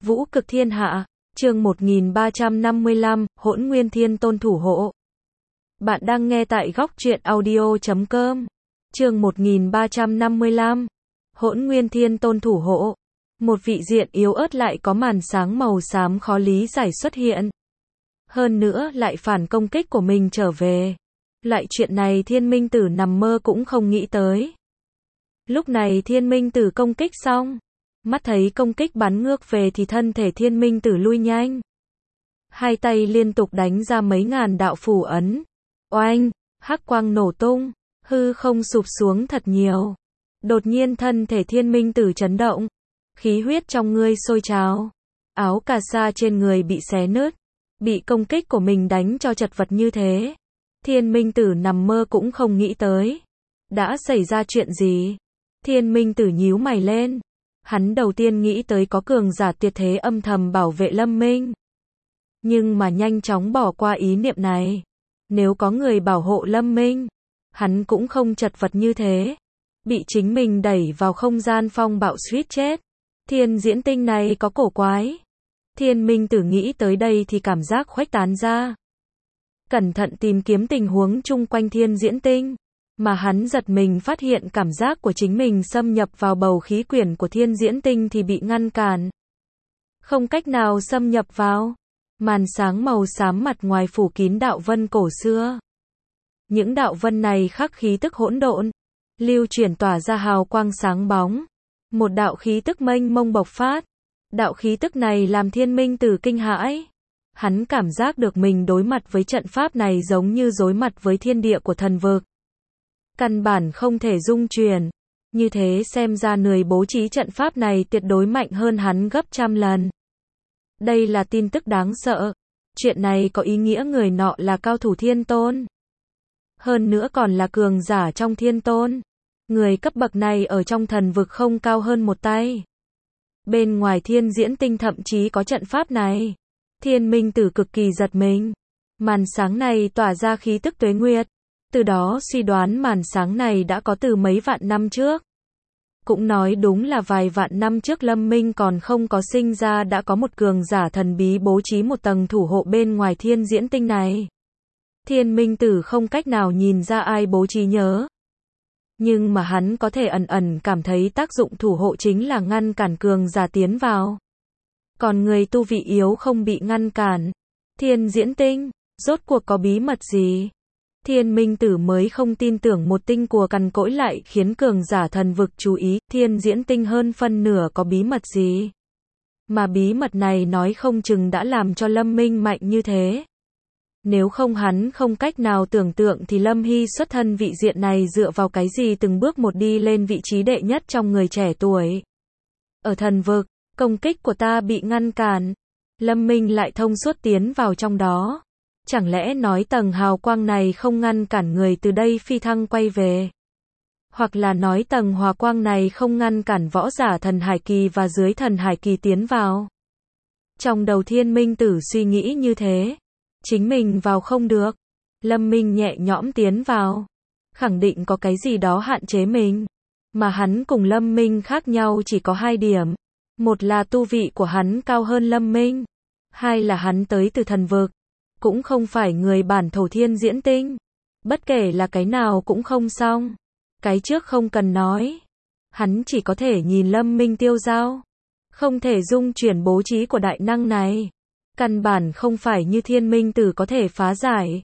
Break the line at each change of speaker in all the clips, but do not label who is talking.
Vũ cực thiên hạ, chương 1355, Hỗn Nguyên Thiên Tôn thủ hộ. Bạn đang nghe tại góc truyện audio.com. Chương 1355, Hỗn Nguyên Thiên Tôn thủ hộ. Một vị diện yếu ớt lại có màn sáng màu xám khó lý giải xuất hiện. Hơn nữa lại phản công kích của mình trở về. Loại chuyện này Thiên Minh Tử nằm mơ cũng không nghĩ tới. Lúc này Thiên Minh Tử công kích xong. Mắt thấy công kích bắn ngược về thì thân thể Thiên Minh Tử lui nhanh. Hai tay liên tục đánh ra mấy ngàn đạo phù ấn. Oanh, hắc quang nổ tung, hư không sụp xuống thật nhiều. Đột nhiên thân thể Thiên Minh Tử chấn động. Khí huyết trong người sôi trào. Áo cà sa trên người bị xé nứt. Bị công kích của mình đánh cho chật vật như thế. Thiên Minh Tử nằm mơ cũng không nghĩ tới. Đã xảy ra chuyện gì? Thiên Minh Tử nhíu mày lên. Hắn đầu tiên nghĩ tới có cường giả tuyệt thế âm thầm bảo vệ Lâm Minh. Nhưng mà nhanh chóng bỏ qua ý niệm này. Nếu có người bảo hộ Lâm Minh, hắn cũng không chật vật như thế. Bị chính mình đẩy vào không gian phong bạo suýt chết. Thiên diễn tinh này có cổ quái. Thiên Minh Tử nghĩ tới đây thì cảm giác khuếch tán ra. Cẩn thận tìm kiếm tình huống chung quanh thiên diễn tinh. Mà hắn giật mình phát hiện cảm giác của chính mình xâm nhập vào bầu khí quyển của thiên diễn tinh thì bị ngăn cản. Không cách nào xâm nhập vào. Màn sáng màu xám mặt ngoài phủ kín đạo vân cổ xưa. Những đạo vân này khắc khí tức hỗn độn. Lưu chuyển tỏa ra hào quang sáng bóng. Một đạo khí tức mênh mông bộc phát. Đạo khí tức này làm Thiên Minh Tử kinh hãi. Hắn cảm giác được mình đối mặt với trận pháp này giống như đối mặt với thiên địa của thần vực. Căn bản không thể dung chuyển. Như thế xem ra người bố trí trận pháp này tuyệt đối mạnh hơn hắn gấp trăm lần. Đây là tin tức đáng sợ. Chuyện này có ý nghĩa người nọ là cao thủ thiên tôn. Hơn nữa còn là cường giả trong thiên tôn. Người cấp bậc này ở trong thần vực không cao hơn một tay. Bên ngoài thiên diễn tinh thậm chí có trận pháp này. Thiên Minh Tử cực kỳ giật mình. Màn sáng này tỏa ra khí tức tuế nguyệt. Từ đó suy đoán màn sáng này đã có từ mấy vạn năm trước. Cũng nói đúng là vài vạn năm trước Lâm Minh còn không có sinh ra đã có một cường giả thần bí bố trí một tầng thủ hộ bên ngoài thiên diễn tinh này. Thiên Minh Tử không cách nào nhìn ra ai bố trí nhớ. Nhưng mà hắn có thể ẩn ẩn cảm thấy tác dụng thủ hộ chính là ngăn cản cường giả tiến vào. Còn người tu vị yếu không bị ngăn cản. Thiên diễn tinh, rốt cuộc có bí mật gì? Thiên Minh Tử mới không tin tưởng một tinh của cằn cỗi lại khiến cường giả thần vực chú ý, thiên diễn tinh hơn phân nửa có bí mật gì. Mà bí mật này nói không chừng đã làm cho Lâm Minh mạnh như thế. Nếu không hắn không cách nào tưởng tượng thì Lâm Hy xuất thân vị diện này dựa vào cái gì từng bước một đi lên vị trí đệ nhất trong người trẻ tuổi. Ở thần vực, công kích của ta bị ngăn cản. Lâm Minh lại thông suốt tiến vào trong đó. Chẳng lẽ nói tầng hào quang này không ngăn cản người từ đây phi thăng quay về? Hoặc là nói tầng hòa quang này không ngăn cản võ giả thần hải kỳ và dưới thần hải kỳ tiến vào? Trong đầu Thiên Minh Tử suy nghĩ như thế. Chính mình vào không được. Lâm Minh nhẹ nhõm tiến vào. Khẳng định có cái gì đó hạn chế mình. Mà hắn cùng Lâm Minh khác nhau chỉ có hai điểm. Một là tu vị của hắn cao hơn Lâm Minh. Hai là hắn tới từ thần vực. Cũng không phải người bản thổ thiên diễn tinh. Bất kể là cái nào cũng không xong. Cái trước không cần nói. Hắn chỉ có thể nhìn Lâm Minh tiêu dao. Không thể dung chuyển bố trí của đại năng này. Căn bản không phải như Thiên Minh Tử có thể phá giải.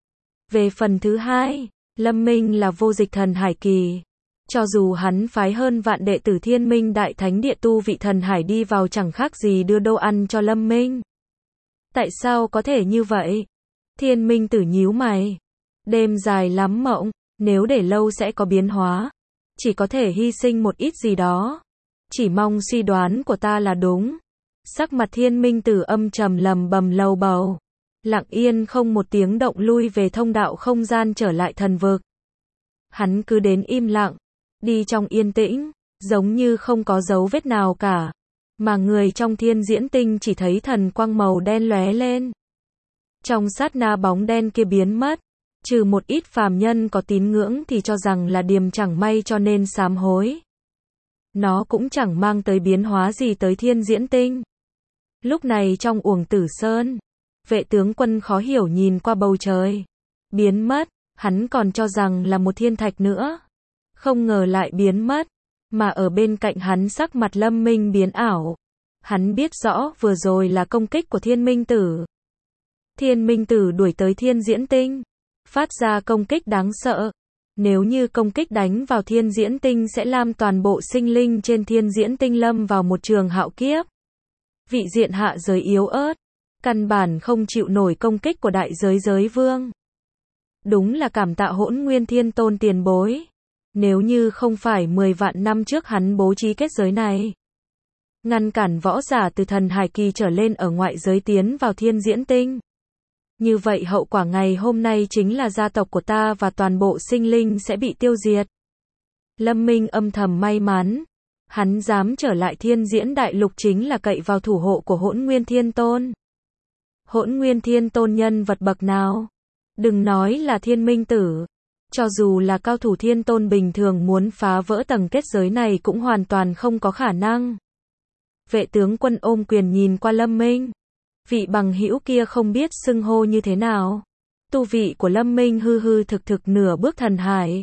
Về phần thứ hai, Lâm Minh là vô dịch thần hải kỳ. Cho dù hắn phái hơn vạn đệ tử Thiên Minh Đại Thánh Địa tu vị thần hải đi vào chẳng khác gì đưa đồ ăn cho Lâm Minh. Tại sao có thể như vậy? Thiên Minh Tử nhíu mày. Đêm dài lắm mộng, nếu để lâu sẽ có biến hóa. Chỉ có thể hy sinh một ít gì đó. Chỉ mong suy đoán của ta là đúng. Sắc mặt Thiên Minh Tử âm trầm lầm bầm lầu bầu. Lặng yên không một tiếng động lui về thông đạo không gian trở lại thần vực. Hắn cứ đến im lặng. Đi trong yên tĩnh, giống như không có dấu vết nào cả. Mà người trong thiên diễn tinh chỉ thấy thần quang màu đen lóe lên. Trong sát na bóng đen kia biến mất. Trừ một ít phàm nhân có tín ngưỡng thì cho rằng là điềm chẳng may cho nên sám hối. Nó cũng chẳng mang tới biến hóa gì tới thiên diễn tinh. Lúc này trong Uổng Tử Sơn, vệ tướng quân khó hiểu nhìn qua bầu trời. Biến mất, hắn còn cho rằng là một thiên thạch nữa. Không ngờ lại biến mất, mà ở bên cạnh hắn sắc mặt Lâm Minh biến ảo. Hắn biết rõ vừa rồi là công kích của Thiên Minh Tử. Thiên Minh Tử đuổi tới Thiên Diễn Tinh, phát ra công kích đáng sợ. Nếu như công kích đánh vào Thiên Diễn Tinh sẽ làm toàn bộ sinh linh trên Thiên Diễn Tinh lâm vào một trường hạo kiếp. Vị diện hạ giới yếu ớt, căn bản không chịu nổi công kích của đại giới giới vương. Đúng là cảm tạ Hỗn Nguyên Thiên Tôn tiền bối. Nếu như không phải 10 vạn năm trước hắn bố trí kết giới này, ngăn cản võ giả từ thần hải kỳ trở lên ở ngoại giới tiến vào Thiên Diễn Tinh, như vậy hậu quả ngày hôm nay chính là gia tộc của ta và toàn bộ sinh linh sẽ bị tiêu diệt. Lâm Minh âm thầm may mắn, hắn dám trở lại Thiên Diễn Đại Lục chính là cậy vào thủ hộ của Hỗn Nguyên Thiên Tôn. Hỗn Nguyên Thiên Tôn nhân vật bậc nào? Đừng nói là Thiên Minh Tử, cho dù là cao thủ Thiên Tôn bình thường muốn phá vỡ tầng kết giới này cũng hoàn toàn không có khả năng. Vệ tướng quân ôm quyền nhìn qua Lâm Minh. Vị bằng hữu kia không biết xưng hô như thế nào. Tu vị của Lâm Minh hư hư thực thực nửa bước thần hải.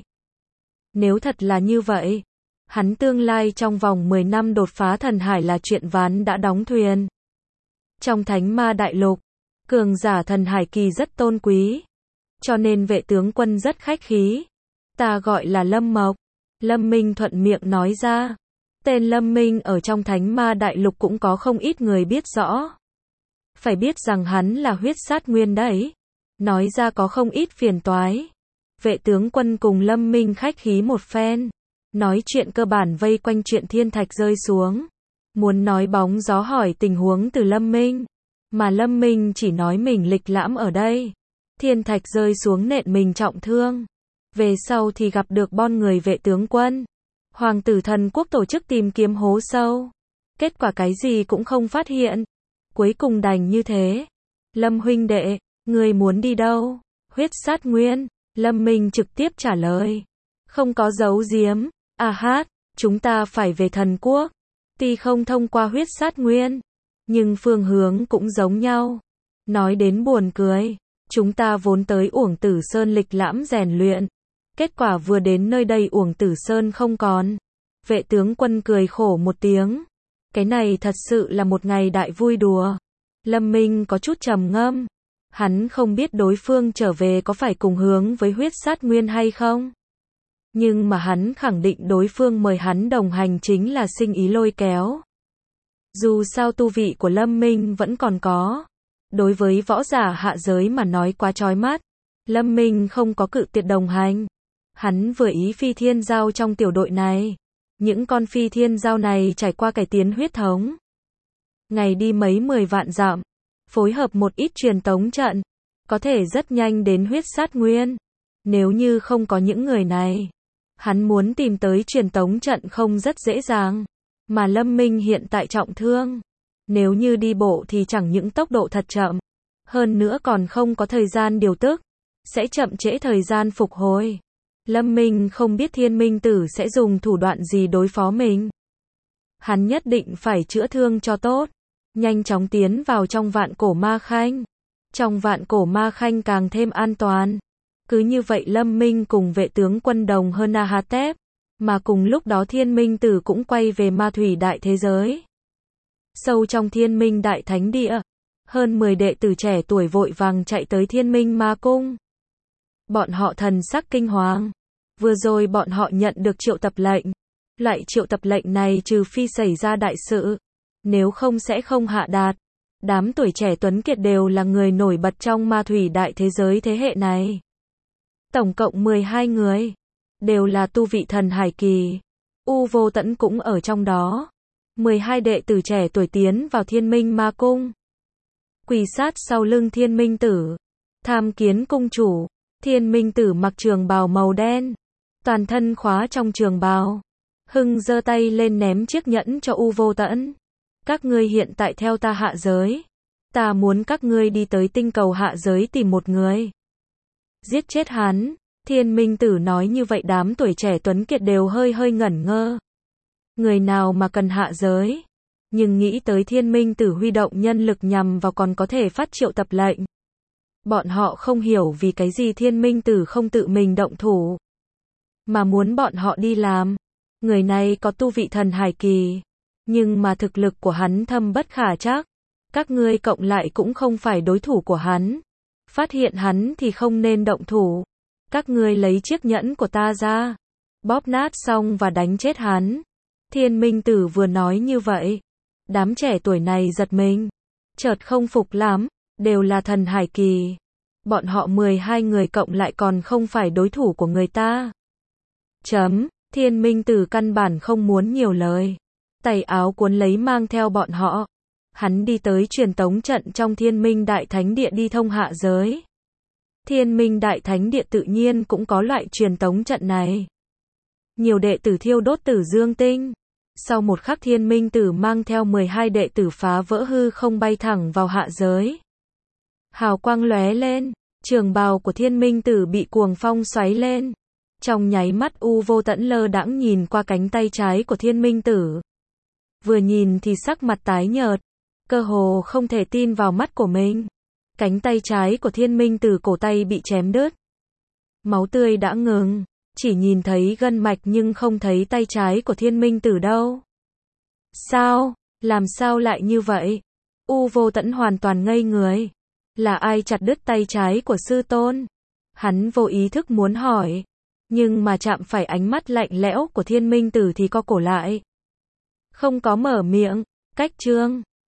Nếu thật là như vậy, hắn tương lai trong vòng 10 năm đột phá thần hải là chuyện ván đã đóng thuyền. Trong Thánh Ma Đại Lục, cường giả thần hải kỳ rất tôn quý, cho nên vệ tướng quân rất khách khí. Ta gọi là Lâm Mộc. Lâm Minh thuận miệng nói ra. Tên Lâm Minh ở trong Thánh Ma Đại Lục cũng có không ít người biết rõ. Phải biết rằng hắn là huyết sát nguyên đấy. Nói ra có không ít phiền toái. Vệ tướng quân cùng Lâm Minh khách khí một phen. Nói chuyện cơ bản vây quanh chuyện thiên thạch rơi xuống. Muốn nói bóng gió hỏi tình huống từ Lâm Minh. Mà Lâm Minh chỉ nói mình lịch lãm ở đây. Thiên thạch rơi xuống nện mình trọng thương. Về sau thì gặp được bon người vệ tướng quân. Hoàng tử thần quốc tổ chức tìm kiếm hố sâu. Kết quả cái gì cũng không phát hiện. Cuối cùng đành như thế. Lâm huynh đệ, người muốn đi đâu? Huyết sát nguyên. Lâm Minh trực tiếp trả lời. Không có giấu giếm. À hát, chúng ta phải về thần quốc. Tuy không thông qua huyết sát nguyên, nhưng phương hướng cũng giống nhau. Nói đến buồn cười. Chúng ta vốn tới Uổng Tử Sơn lịch lãm rèn luyện. Kết quả vừa đến nơi đây Uổng Tử Sơn không còn. Vệ tướng quân cười khổ một tiếng. Cái này thật sự là một ngày đại vui đùa. Lâm Minh có chút trầm ngâm. Hắn không biết đối phương trở về có phải cùng hướng với huyết sát nguyên hay không. Nhưng mà hắn khẳng định đối phương mời hắn đồng hành chính là sinh ý lôi kéo. Dù sao tu vị của Lâm Minh vẫn còn có. Đối với võ giả hạ giới mà nói quá chói mắt. Lâm Minh không có cự tuyệt đồng hành. Hắn vừa ý phi thiên giao trong tiểu đội này. Những con phi thiên giao này trải qua cải tiến huyết thống. Ngày đi mấy 10 vạn dặm. Phối hợp một ít truyền tống trận. Có thể rất nhanh đến huyết sát nguyên. Nếu như không có những người này, hắn muốn tìm tới truyền tống trận không rất dễ dàng. Mà Lâm Minh hiện tại trọng thương. Nếu như đi bộ thì chẳng những tốc độ thật chậm. Hơn nữa còn không có thời gian điều tức. Sẽ chậm trễ thời gian phục hồi. Lâm Minh không biết Thiên Minh Tử sẽ dùng thủ đoạn gì đối phó mình. Hắn nhất định phải chữa thương cho tốt. Nhanh chóng tiến vào trong Vạn Cổ Ma Khanh. Trong Vạn Cổ Ma Khanh càng thêm an toàn. Cứ như vậy Lâm Minh cùng vệ tướng quân đồng hơn Nahatep. Mà cùng lúc đó Thiên Minh Tử cũng quay về ma thủy đại thế giới. Sâu trong Thiên Minh Đại Thánh Địa. Hơn 10 đệ tử trẻ tuổi vội vàng chạy tới Thiên Minh Ma Cung. Bọn họ thần sắc kinh hoàng. Vừa rồi bọn họ nhận được triệu tập lệnh. Loại triệu tập lệnh này trừ phi xảy ra đại sự. Nếu không sẽ không hạ đạt. Đám tuổi trẻ tuấn kiệt đều là người nổi bật trong ma thủy đại thế giới thế hệ này. Tổng cộng 12 người. Đều là tu vị thần hải kỳ. U Vô Tẫn cũng ở trong đó. 12 đệ tử trẻ tuổi tiến vào Thiên Minh Ma Cung. Quỳ sát sau lưng Thiên Minh Tử. Tham kiến cung chủ. Thiên Minh Tử mặc trường bào màu đen. Toàn thân khóa trong trường bào. Hưng giơ tay lên ném chiếc nhẫn cho U Vô Tẫn. Các ngươi hiện tại theo ta hạ giới. Ta muốn các ngươi đi tới tinh cầu hạ giới tìm một người. Giết chết hắn. Thiên Minh Tử nói như vậy đám tuổi trẻ tuấn kiệt đều hơi ngẩn ngơ. Người nào mà cần hạ giới? Nhưng nghĩ tới Thiên Minh Tử huy động nhân lực nhằm vào còn có thể phát triệu tập lệnh. Bọn họ không hiểu vì cái gì Thiên Minh Tử không tự mình động thủ, mà muốn bọn họ đi làm. Người này có tu vị thần hải kỳ, nhưng mà thực lực của hắn thâm bất khả trắc. Các ngươi cộng lại cũng không phải đối thủ của hắn. Phát hiện hắn thì không nên động thủ. Các ngươi lấy chiếc nhẫn của ta ra, bóp nát xong và đánh chết hắn. Thiên Minh Tử vừa nói như vậy, đám trẻ tuổi này giật mình, chợt không phục lắm, đều là thần hải kỳ. Bọn họ 12 người cộng lại còn không phải đối thủ của người ta. Thiên Minh Tử căn bản không muốn nhiều lời. Tay áo cuốn lấy mang theo bọn họ. Hắn đi tới truyền tống trận trong Thiên Minh Đại Thánh Địa đi thông hạ giới. Thiên Minh Đại Thánh Địa tự nhiên cũng có loại truyền tống trận này. Nhiều đệ tử thiêu đốt tử dương tinh. Sau một khắc Thiên Minh Tử mang theo 12 đệ tử phá vỡ hư không bay thẳng vào hạ giới. Hào quang lóe lên, trường bào của Thiên Minh Tử bị cuồng phong xoáy lên. Trong nháy mắt U Vô Tẫn lơ đãng nhìn qua cánh tay trái của Thiên Minh Tử. Vừa nhìn thì sắc mặt tái nhợt, cơ hồ không thể tin vào mắt của mình. Cánh tay trái của Thiên Minh Tử cổ tay bị chém đứt. Máu tươi đã ngừng, chỉ nhìn thấy gân mạch nhưng không thấy tay trái của Thiên Minh Tử đâu. Sao? Làm sao lại như vậy? U Vô Tẫn hoàn toàn ngây người. Là ai chặt đứt tay trái của sư tôn? Hắn vô ý thức muốn hỏi, nhưng mà chạm phải ánh mắt lạnh lẽo của Thiên Minh Tử thì co cổ lại. Không có mở miệng. Cách chương